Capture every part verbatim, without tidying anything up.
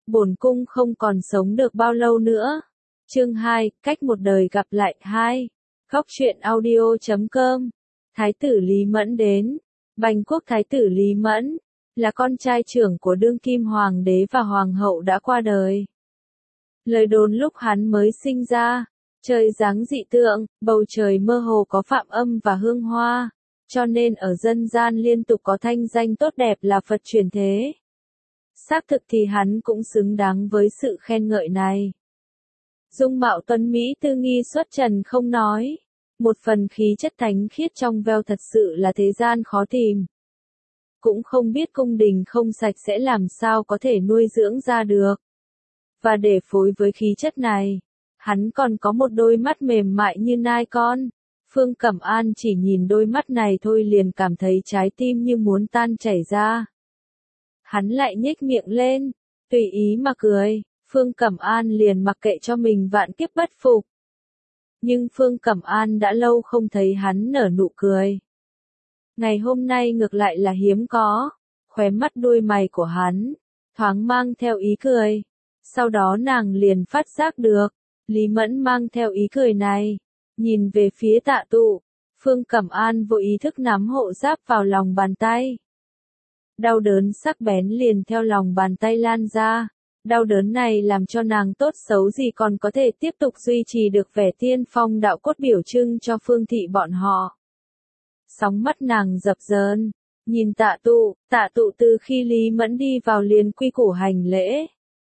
bổn cung không còn sống được bao lâu nữa. Chương hai, cách một đời gặp lại hai. Góc truyện audio chấm com. Thái tử Lý Mẫn đến. Bành quốc thái tử Lý Mẫn là con trai trưởng của đương kim hoàng đế và hoàng hậu đã qua đời. Lời đồn lúc hắn mới sinh ra, trời giáng dị tượng, bầu trời mơ hồ có phạm âm và hương hoa, cho nên ở dân gian liên tục có thanh danh tốt đẹp là Phật truyền thế. Xác thực thì hắn cũng xứng đáng với sự khen ngợi này. Dung mạo tuấn mỹ tư nghi xuất trần không nói, một phần khí chất thánh khiết trong veo thật sự là thế gian khó tìm. Cũng không biết cung đình không sạch sẽ làm sao có thể nuôi dưỡng ra được. Và để phối với khí chất này, hắn còn có một đôi mắt mềm mại như nai con. Phương Cẩm An chỉ nhìn đôi mắt này thôi liền cảm thấy trái tim như muốn tan chảy ra. Hắn lại nhếch miệng lên, tùy ý mà cười, Phương Cẩm An liền mặc kệ cho mình vạn kiếp bất phục. Nhưng Phương Cẩm An đã lâu không thấy hắn nở nụ cười. Ngày hôm nay ngược lại là hiếm có, khóe mắt đuôi mày của hắn, thoáng mang theo ý cười. Sau đó nàng liền phát giác được, Lý Mẫn mang theo ý cười này, nhìn về phía Tạ Tụ, Phương Cẩm An vô ý thức nắm hộ giáp vào lòng bàn tay. Đau đớn sắc bén liền theo lòng bàn tay lan ra, đau đớn này làm cho nàng tốt xấu gì còn có thể tiếp tục duy trì được vẻ tiên phong đạo cốt biểu trưng cho Phương thị bọn họ. Sóng mắt nàng dập dờn, nhìn Tạ Tụ, Tạ Tụ từ khi Lý Mẫn đi vào liền quy củ hành lễ.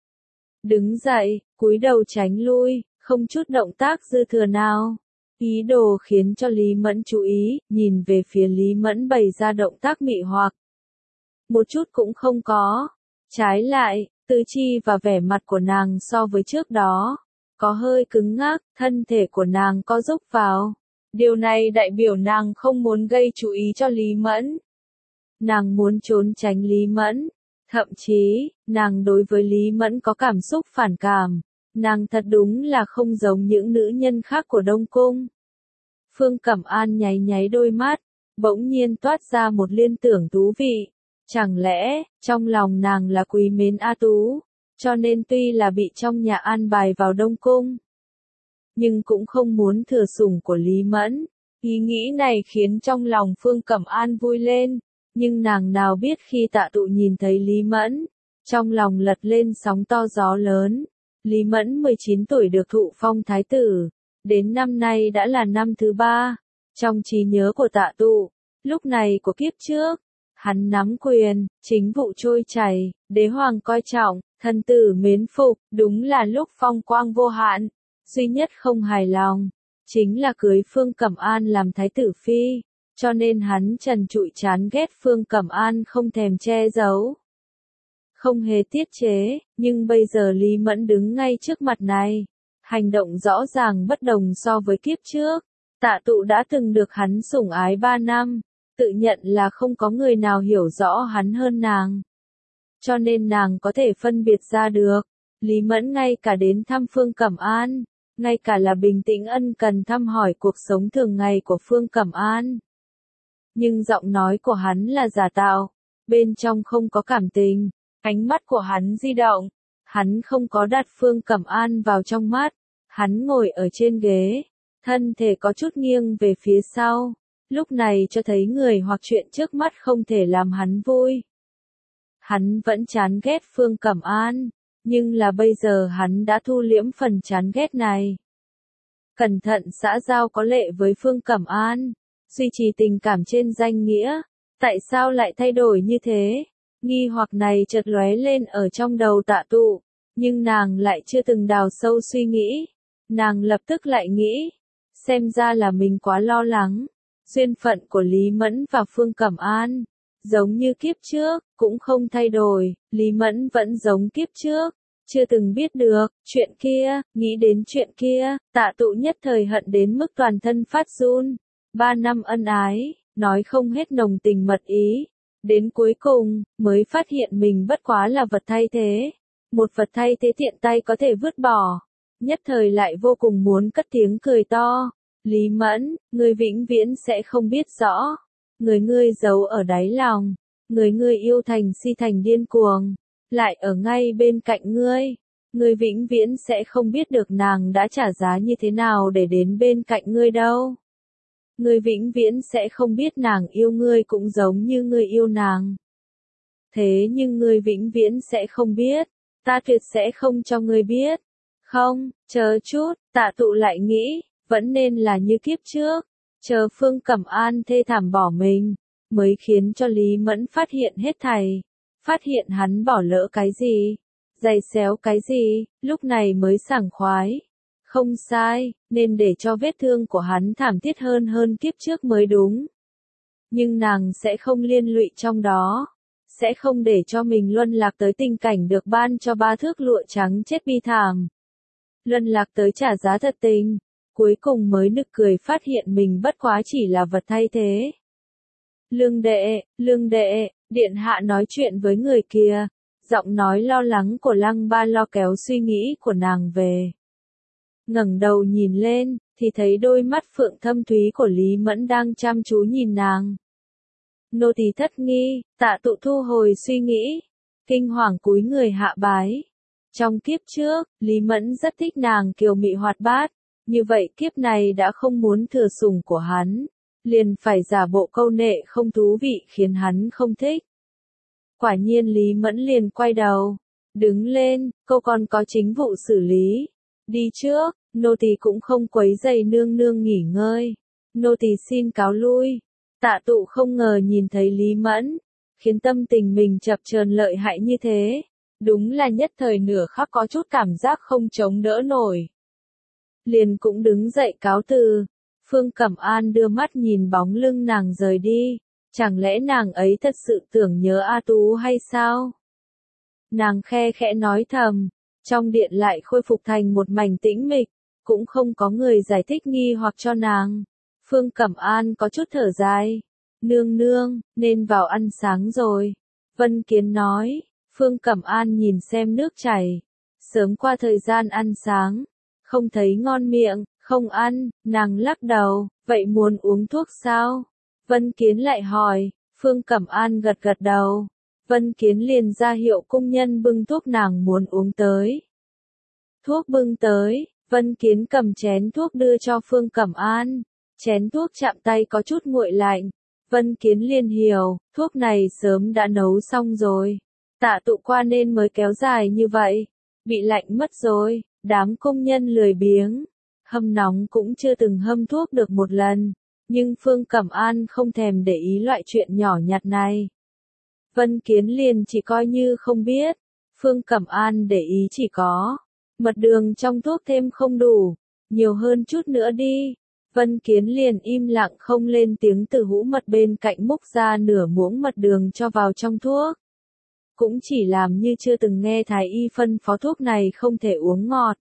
Đứng dậy, cúi đầu tránh lui, không chút động tác dư thừa nào. Ý đồ khiến cho Lý Mẫn chú ý, nhìn về phía Lý Mẫn bày ra động tác mị hoặc. Một chút cũng không có. Trái lại, tư chi và vẻ mặt của nàng so với trước đó, có hơi cứng ngắc, thân thể của nàng có rúc vào. Điều này đại biểu nàng không muốn gây chú ý cho Lý Mẫn. Nàng muốn trốn tránh Lý Mẫn. Thậm chí, nàng đối với Lý Mẫn có cảm xúc phản cảm. Nàng thật đúng là không giống những nữ nhân khác của Đông Cung. Phương Cẩm An nháy nháy đôi mắt, bỗng nhiên toát ra một liên tưởng thú vị. Chẳng lẽ, trong lòng nàng là quý mến A Tú, cho nên tuy là bị trong nhà an bài vào Đông Cung, nhưng cũng không muốn thừa sủng của Lý Mẫn. Ý nghĩ này khiến trong lòng Phương Cẩm An vui lên, nhưng nàng nào biết khi Tạ Tụ nhìn thấy Lý Mẫn, trong lòng lật lên sóng to gió lớn. Lý Mẫn mười chín tuổi được thụ phong thái tử, đến năm nay đã là năm thứ ba. Trong trí nhớ của Tạ Tụ, lúc này của kiếp trước, hắn nắm quyền, chính vụ trôi chảy, đế hoàng coi trọng, thần tử mến phục, đúng là lúc phong quang vô hạn. Duy nhất không hài lòng, chính là cưới Phương Cẩm An làm thái tử phi, cho nên hắn trần trụi chán ghét Phương Cẩm An không thèm che giấu. Không hề tiết chế, nhưng bây giờ Lý Mẫn đứng ngay trước mặt này, hành động rõ ràng bất đồng so với kiếp trước. Tạ Tụ đã từng được hắn sủng ái ba năm, tự nhận là không có người nào hiểu rõ hắn hơn nàng. Cho nên nàng có thể phân biệt ra được, Lý Mẫn ngay cả đến thăm Phương Cẩm An, ngay cả là bình tĩnh ân cần thăm hỏi cuộc sống thường ngày của Phương Cẩm An. Nhưng giọng nói của hắn là giả tạo, bên trong không có cảm tình. Ánh mắt của hắn di động, hắn không có đặt Phương Cẩm An vào trong mắt, hắn ngồi ở trên ghế, thân thể có chút nghiêng về phía sau, lúc này cho thấy người hoặc chuyện trước mắt không thể làm hắn vui. Hắn vẫn chán ghét Phương Cẩm An, nhưng là bây giờ hắn đã thu liễm phần chán ghét này. Cẩn thận xã giao có lệ với Phương Cẩm An, duy trì tình cảm trên danh nghĩa, tại sao lại thay đổi như thế? Nghi hoặc này chợt lóe lên ở trong đầu Tạ Tụ, nhưng nàng lại chưa từng đào sâu suy nghĩ. Nàng lập tức lại nghĩ, xem ra là mình quá lo lắng. Duyên phận của Lý Mẫn và Phương Cẩm An, giống như kiếp trước, cũng không thay đổi, Lý Mẫn vẫn giống kiếp trước, chưa từng biết được, chuyện kia, nghĩ đến chuyện kia, Tạ Tụ nhất thời hận đến mức toàn thân phát run. Ba năm ân ái, nói không hết nồng tình mật ý. Đến cuối cùng, mới phát hiện mình bất quá là vật thay thế. Một vật thay thế tiện tay có thể vứt bỏ. Nhất thời lại vô cùng muốn cất tiếng cười to. Lý Mẫn, ngươi vĩnh viễn sẽ không biết rõ. Người ngươi giấu ở đáy lòng. Người ngươi yêu thành si thành điên cuồng. lại ở ngay bên cạnh ngươi. Ngươi vĩnh viễn sẽ không biết được nàng đã trả giá như thế nào để đến bên cạnh ngươi đâu. Ngươi vĩnh viễn sẽ không biết nàng yêu ngươi cũng giống như ngươi yêu nàng. Thế nhưng ngươi vĩnh viễn sẽ không biết, ta tuyệt sẽ không cho ngươi biết. Không, chờ chút, Tạ Tụ lại nghĩ, vẫn nên là như kiếp trước, chờ Phương Cẩm An thê thảm bỏ mình, mới khiến cho Lý Mẫn phát hiện hết thảy, phát hiện hắn bỏ lỡ cái gì, giày xéo cái gì, lúc này mới sảng khoái. Không sai, nên để cho vết thương của hắn thảm thiết hơn hơn kiếp trước mới đúng. Nhưng nàng sẽ không liên lụy trong đó, sẽ không để cho mình luân lạc tới tình cảnh được ban cho ba thước lụa trắng chết bi thảm. Luân lạc tới trả giá thật tình, cuối cùng mới nực cười phát hiện mình bất quá chỉ là vật thay thế. Lương đệ, lương đệ, điện hạ nói chuyện với người kia, giọng nói lo lắng của Lăng Ba lo kéo suy nghĩ của nàng về. Ngẩng đầu nhìn lên, thì thấy đôi mắt phượng thâm thúy của Lý Mẫn đang chăm chú nhìn nàng. Nô tỳ thất nghi, Tạ Tụ thu hồi suy nghĩ, kinh hoàng cúi người hạ bái. Trong kiếp trước, Lý Mẫn rất thích nàng kiều mị hoạt bát, như vậy kiếp này đã không muốn thừa sủng của hắn, liền phải giả bộ câu nệ không thú vị khiến hắn không thích. Quả nhiên Lý Mẫn liền quay đầu, đứng lên, cô còn có chính vụ xử lý. Đi trước, nô tỳ cũng không quấy rầy nương nương nghỉ ngơi. Nô tỳ xin cáo lui. Tạ Tụ không ngờ nhìn thấy Lý Mẫn, khiến tâm tình mình chập chờn lợi hại như thế. Đúng là nhất thời nửa khắc có chút cảm giác không chống đỡ nổi. Liền cũng đứng dậy cáo từ. Phương Cẩm An đưa mắt nhìn bóng lưng nàng rời đi. Chẳng lẽ nàng ấy thật sự tưởng nhớ A Tú hay sao? Nàng khe khẽ nói thầm. Trong điện lại khôi phục thành một mảnh tĩnh mịch, cũng không có người giải thích nghi hoặc cho nàng. Phương Cẩm An có chút thở dài. Nương nương, nên vào ăn sáng rồi. Vân Kiến nói. Phương Cẩm An nhìn xem nước chảy. Sớm qua thời gian ăn sáng. Không thấy ngon miệng, không ăn, nàng lắc đầu. Vậy muốn uống thuốc sao? Vân Kiến lại hỏi. Phương Cẩm An gật gật đầu. Vân Kiến liền ra hiệu cung nhân bưng thuốc nàng muốn uống tới. Thuốc bưng tới, Vân Kiến cầm chén thuốc đưa cho Phương Cẩm An. Chén thuốc chạm tay có chút nguội lạnh. Vân Kiến liền hiểu, thuốc này sớm đã nấu xong rồi. Tạ Tụ qua nên mới kéo dài như vậy. Bị lạnh mất rồi, đám công nhân lười biếng. Hâm nóng cũng chưa từng hâm thuốc được một lần. Nhưng Phương Cẩm An không thèm để ý loại chuyện nhỏ nhặt này. Vân Kiến liền chỉ coi như không biết. Phương Cẩm An để ý chỉ có mật đường trong thuốc thêm không đủ, nhiều hơn chút nữa đi. Vân Kiến liền im lặng không lên tiếng, từ hũ mật bên cạnh múc ra nửa muỗng mật đường cho vào trong thuốc. Cũng chỉ làm như chưa từng nghe thái y phân phó thuốc này không thể uống ngọt.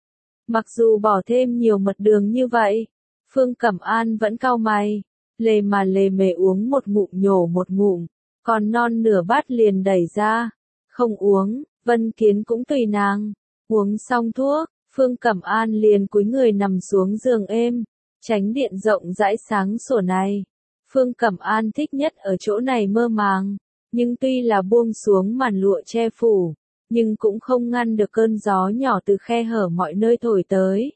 Mặc dù bỏ thêm nhiều mật đường như vậy, Phương Cẩm An vẫn cau mày, lề mà lề mề uống một ngụm nhổ một ngụm, còn non nửa bát liền đẩy ra. Không uống, Vân Kiến cũng tùy nàng. Uống xong thuốc, Phương Cẩm An liền cúi người nằm xuống giường êm, tránh điện rộng rãi sáng sủa này. Phương Cẩm An thích nhất ở chỗ này mơ màng, nhưng tuy là buông xuống màn lụa che phủ, nhưng cũng không ngăn được cơn gió nhỏ từ khe hở mọi nơi thổi tới.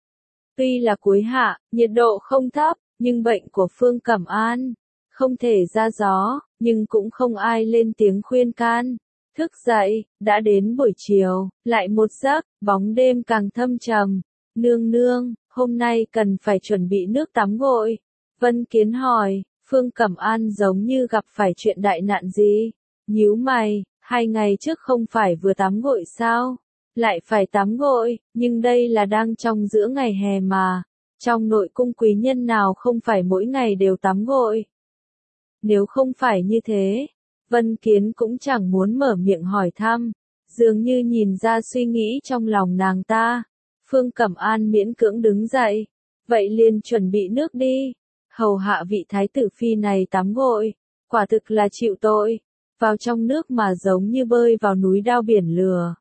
Tuy là cuối hạ, nhiệt độ không thấp, nhưng bệnh của Phương Cẩm An không thể ra gió, nhưng cũng không ai lên tiếng khuyên can. Thức dậy, đã đến buổi chiều, lại một giấc, bóng đêm càng thâm trầm. Nương nương, hôm nay cần phải chuẩn bị nước tắm gội. Vân Kiến hỏi, Phương Cẩm An giống như gặp phải chuyện đại nạn gì. Nhíu mày, hai ngày trước không phải vừa tắm gội sao? Lại phải tắm gội, nhưng đây là đang trong giữa ngày hè mà. Trong nội cung quý nhân nào không phải mỗi ngày đều tắm gội. Nếu không phải như thế, Vân Kiến cũng chẳng muốn mở miệng hỏi thăm, dường như nhìn ra suy nghĩ trong lòng nàng ta. Phương Cẩm An miễn cưỡng đứng dậy, vậy liền chuẩn bị nước đi, hầu hạ vị thái tử phi này tắm gội, quả thực là chịu tội, vào trong nước mà giống như bơi vào núi đao biển lửa.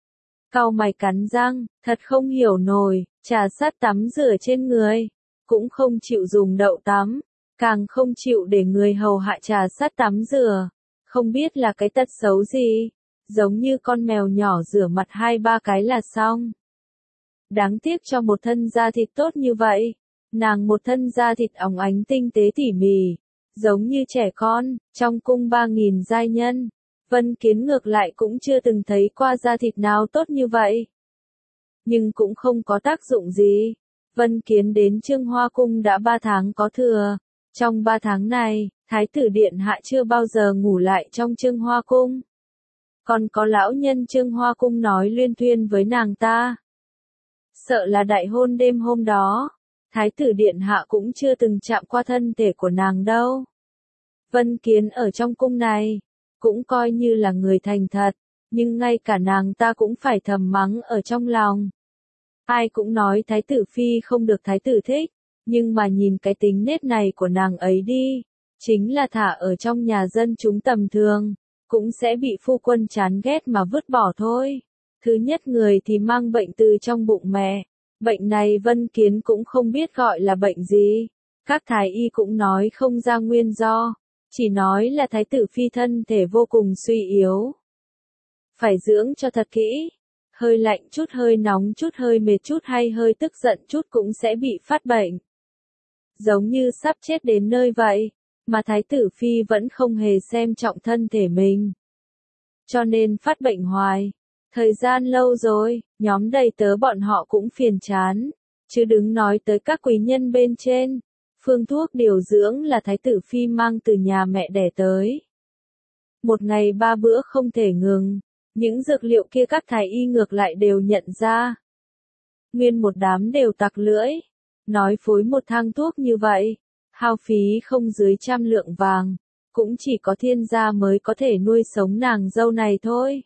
Cau mày cắn răng, thật không hiểu nổi, trà sát tắm rửa trên người, cũng không chịu dùng đậu tắm, càng không chịu để người hầu hạ trà sát tắm rửa. Không biết là cái tật xấu gì, giống như con mèo nhỏ rửa mặt hai ba cái là xong. Đáng tiếc cho một thân da thịt tốt như vậy, nàng một thân da thịt óng ánh tinh tế tỉ mỉ, giống như trẻ con, trong cung ba nghìn giai nhân, Vân Kiến ngược lại cũng chưa từng thấy qua da thịt nào tốt như vậy. Nhưng cũng không có tác dụng gì. Vân Kiến đến Trương Hoa Cung đã ba tháng có thừa. Trong ba tháng này, Thái tử Điện Hạ chưa bao giờ ngủ lại trong Trương Hoa Cung. Còn có lão nhân Trương Hoa Cung nói luyên thuyên với nàng ta. Sợ là đại hôn đêm hôm đó, Thái tử Điện Hạ cũng chưa từng chạm qua thân thể của nàng đâu. Vân Kiến ở trong cung này, cũng coi như là người thành thật, nhưng ngay cả nàng ta cũng phải thầm mắng ở trong lòng. Ai cũng nói Thái tử Phi không được Thái tử thích, nhưng mà nhìn cái tính nết này của nàng ấy đi, chính là thả ở trong nhà dân chúng tầm thường, cũng sẽ bị phu quân chán ghét mà vứt bỏ thôi. Thứ nhất người thì mang bệnh từ trong bụng mẹ, bệnh này Vân Kiến cũng không biết gọi là bệnh gì, các thái y cũng nói không ra nguyên do, chỉ nói là Thái tử Phi thân thể vô cùng suy yếu. Phải dưỡng cho thật kỹ, hơi lạnh chút hơi nóng chút hơi mệt chút hay hơi tức giận chút cũng sẽ bị phát bệnh. Giống như sắp chết đến nơi vậy, mà Thái tử Phi vẫn không hề xem trọng thân thể mình. Cho nên phát bệnh hoài. Thời gian lâu rồi, nhóm đầy tớ bọn họ cũng phiền chán, chứ đừng nói tới các quý nhân bên trên. Phương thuốc điều dưỡng là Thái tử Phi mang từ nhà mẹ đẻ tới. Một ngày ba bữa không thể ngừng, những dược liệu kia các thái y ngược lại đều nhận ra. Nguyên một đám đều tặc lưỡi, nói phối một thang thuốc như vậy, hao phí không dưới trăm lượng vàng, cũng chỉ có thiên gia mới có thể nuôi sống nàng dâu này thôi.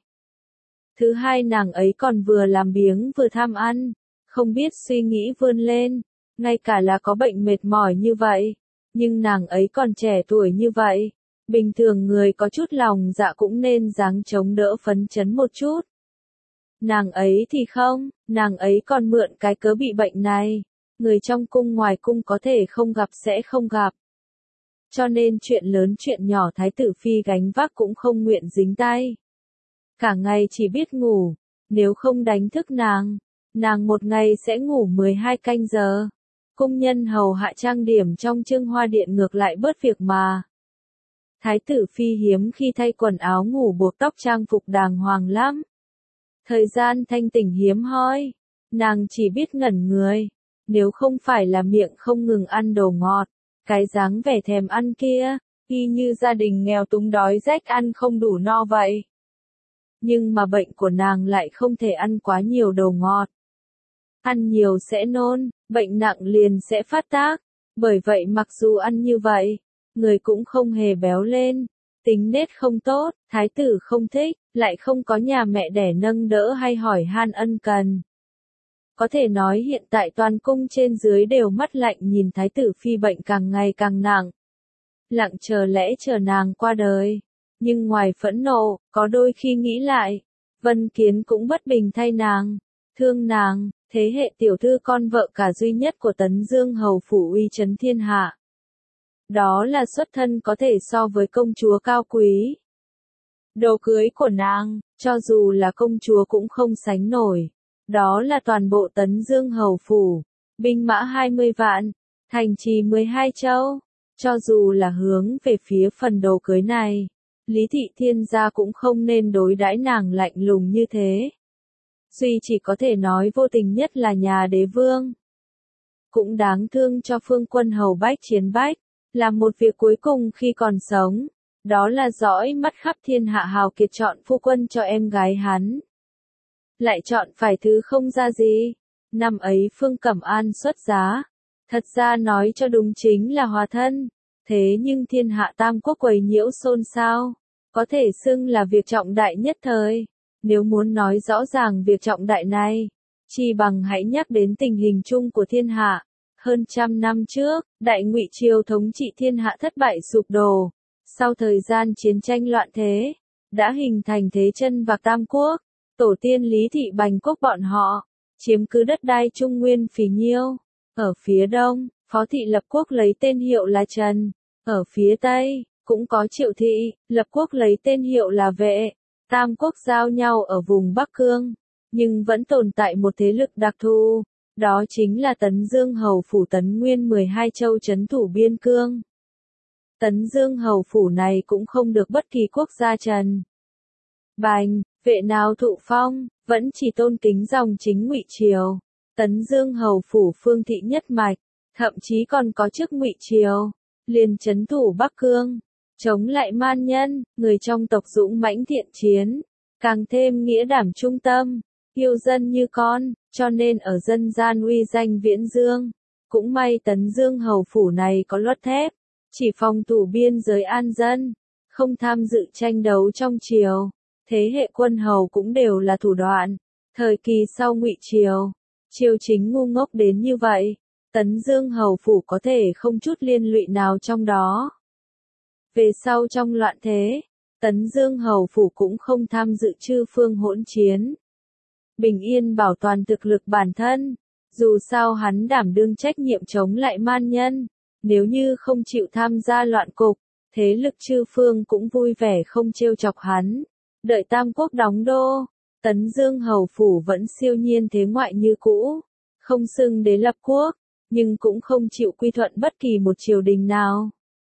Thứ hai nàng ấy còn vừa làm biếng vừa tham ăn, không biết suy nghĩ vươn lên, ngay cả là có bệnh mệt mỏi như vậy, nhưng nàng ấy còn trẻ tuổi như vậy, bình thường người có chút lòng dạ cũng nên dáng chống đỡ phấn chấn một chút. Nàng ấy thì không, nàng ấy còn mượn cái cớ bị bệnh này, người trong cung ngoài cung có thể không gặp sẽ không gặp. Cho nên chuyện lớn chuyện nhỏ Thái tử Phi gánh vác cũng không nguyện dính tay. Cả ngày chỉ biết ngủ, nếu không đánh thức nàng, nàng một ngày sẽ ngủ mười hai canh giờ. Cung nhân hầu hạ trang điểm trong Trương Hoa Điện ngược lại bớt việc mà. Thái tử Phi hiếm khi thay quần áo ngủ buộc tóc trang phục đàng hoàng lắm. Thời gian thanh tỉnh hiếm hoi, nàng chỉ biết ngẩn người, nếu không phải là miệng không ngừng ăn đồ ngọt, cái dáng vẻ thèm ăn kia, y như gia đình nghèo túng đói rách ăn không đủ no vậy. Nhưng mà bệnh của nàng lại không thể ăn quá nhiều đồ ngọt. Ăn nhiều sẽ nôn, bệnh nặng liền sẽ phát tác, bởi vậy mặc dù ăn như vậy, người cũng không hề béo lên, tính nết không tốt, thái tử không thích, lại không có nhà mẹ đẻ nâng đỡ hay hỏi han ân cần. Có thể nói hiện tại toàn cung trên dưới đều mắt lạnh nhìn Thái tử Phi bệnh càng ngày càng nặng. Lặng chờ lẽ chờ nàng qua đời. Nhưng ngoài phẫn nộ, có đôi khi nghĩ lại, Vân Kiến cũng bất bình thay nàng, thương nàng, thế hệ tiểu thư con vợ cả duy nhất của Tấn Dương hầu phủ uy chấn thiên hạ. Đó là xuất thân có thể so với công chúa cao quý. Đồ cưới của nàng, cho dù là công chúa cũng không sánh nổi. Đó là toàn bộ Tấn Dương hầu phủ, binh mã hai mươi vạn, thành trì mười hai châu. Cho dù là hướng về phía phần đồ cưới này, Lý Thị Thiên gia cũng không nên đối đãi nàng lạnh lùng như thế. Duy chỉ có thể nói vô tình nhất là nhà đế vương. Cũng đáng thương cho phương quân hầu Bách Chiến Bách, làm một việc cuối cùng khi còn sống, đó là dõi mắt khắp thiên hạ hào kiệt chọn phu quân cho em gái hắn. Lại chọn phải thứ không ra gì. Năm ấy Phương Cẩm An xuất giá. Thật ra nói cho đúng chính là hòa thân. Thế nhưng thiên hạ tam quốc quấy nhiễu xôn xao. Có thể xưng là việc trọng đại nhất thời. Nếu muốn nói rõ ràng việc trọng đại này, chỉ bằng hãy nhắc đến tình hình chung của thiên hạ. Hơn trăm năm trước, Đại Ngụy Triều thống trị thiên hạ thất bại sụp đổ. Sau thời gian chiến tranh loạn thế, đã hình thành thế chân vạc tam quốc. Tổ tiên Lý Thị Bành Quốc bọn họ, chiếm cứ đất đai Trung Nguyên phì nhiêu. Ở phía đông, Phó Thị lập quốc lấy tên hiệu là Trần. Ở phía tây, cũng có Triệu Thị, lập quốc lấy tên hiệu là Vệ. tam quốc giao nhau ở vùng Bắc Cương, nhưng vẫn tồn tại một thế lực đặc thù, đó chính là Tấn Dương Hầu Phủ Tấn Nguyên mười hai châu trấn thủ biên cương. Tấn Dương Hầu Phủ này cũng không được bất kỳ quốc gia trần bành, vệ nào thụ phong, vẫn chỉ tôn kính dòng chính Ngụy Triều. Tấn Dương Hầu Phủ Phương thị nhất mạch, thậm chí còn có chức Ngụy Triều, liền trấn thủ Bắc Cương, chống lại man nhân, người trong tộc dũng mãnh thiện chiến, càng thêm nghĩa đảm trung tâm, yêu dân như con, cho nên ở dân gian uy danh viễn dương. Cũng may Tấn Dương Hầu Phủ này có luật thép, chỉ phòng thủ biên giới an dân, không tham dự tranh đấu trong triều. Thế hệ quân hầu cũng đều là thủ đoạn. Thời kỳ sau Ngụy Triều, triều chính ngu ngốc đến như vậy, Tấn Dương Hầu Phủ có thể không chút liên lụy nào trong đó. Về sau trong loạn thế, Tấn Dương Hầu Phủ cũng không tham dự chư phương hỗn chiến. Bình yên bảo toàn thực lực bản thân, dù sao hắn đảm đương trách nhiệm chống lại man nhân, nếu như không chịu tham gia loạn cục, thế lực chư phương cũng vui vẻ không trêu chọc hắn. Đợi Tam Quốc đóng đô, Tấn Dương Hầu Phủ vẫn siêu nhiên thế ngoại như cũ, không xưng đế lập quốc, nhưng cũng không chịu quy thuận bất kỳ một triều đình nào.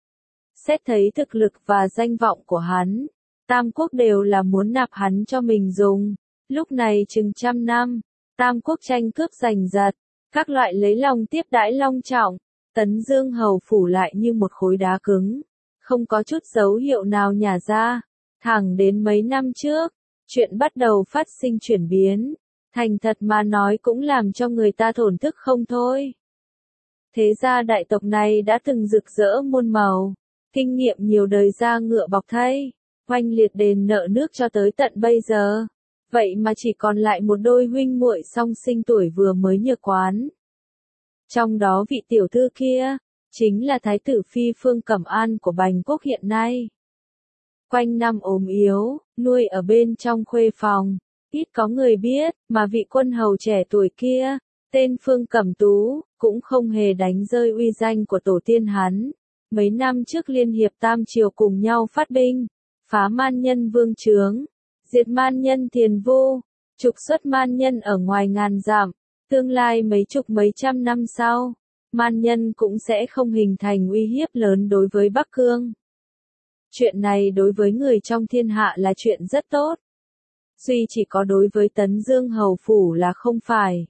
Xét thấy thực lực và danh vọng của hắn, Tam Quốc đều là muốn nạp hắn cho mình dùng. Lúc này chừng trăm năm, Tam Quốc tranh cướp giành giật, các loại lấy lòng tiếp đãi long trọng, Tấn Dương Hầu Phủ lại như một khối đá cứng, không có chút dấu hiệu nào nhả ra. Thẳng đến mấy năm trước, chuyện bắt đầu phát sinh chuyển biến, thành thật mà nói cũng làm cho người ta thổn thức không thôi. Thế gia đại tộc này đã từng rực rỡ muôn màu, kinh nghiệm nhiều đời ra ngựa bọc thây, oanh liệt đền nợ nước cho tới tận bây giờ. Vậy mà chỉ còn lại một đôi huynh muội song sinh tuổi vừa mới nhược quán. Trong đó vị tiểu thư kia, chính là Thái tử Phi Phương Cẩm An của Bành Quốc hiện nay. Quanh năm ốm yếu, nuôi ở bên trong khuê phòng, ít có người biết, mà vị quân hầu trẻ tuổi kia, tên Phương Cẩm Tú, cũng không hề đánh rơi uy danh của tổ tiên hắn. Mấy năm trước liên hiệp tam triều cùng nhau phát binh, phá man nhân vương trướng, diệt man nhân Thiền Vu, trục xuất man nhân ở ngoài ngàn dặm, tương lai mấy chục mấy trăm năm sau, man nhân cũng sẽ không hình thành uy hiếp lớn đối với Bắc Cương. Chuyện này đối với người trong thiên hạ là chuyện rất tốt. Duy chỉ có đối với Tấn Dương Hầu Phủ là không phải.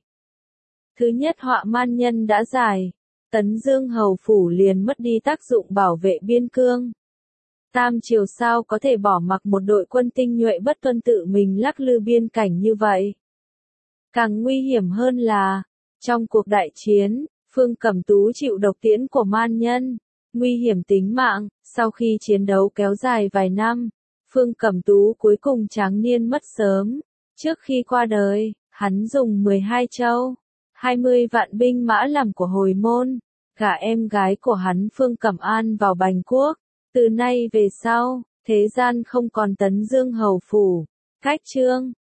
Thứ nhất họa man nhân đã giải, Tấn Dương Hầu Phủ liền mất đi tác dụng bảo vệ biên cương. Tam triều sao có thể bỏ mặc một đội quân tinh nhuệ bất tuân tự mình lắc lư biên cảnh như vậy. Càng nguy hiểm hơn là, trong cuộc đại chiến, Phương Cẩm Tú chịu độc tiễn của man nhân, nguy hiểm tính mạng. Sau khi chiến đấu kéo dài vài năm, Phương Cẩm Tú cuối cùng tráng niên mất sớm. Trước khi qua đời, hắn dùng mười hai châu, hai mươi vạn binh mã làm của hồi môn, gả em gái của hắn Phương Cẩm An vào Bành Quốc. Từ nay về sau, thế gian không còn Tấn Dương Hầu Phủ. Cách chương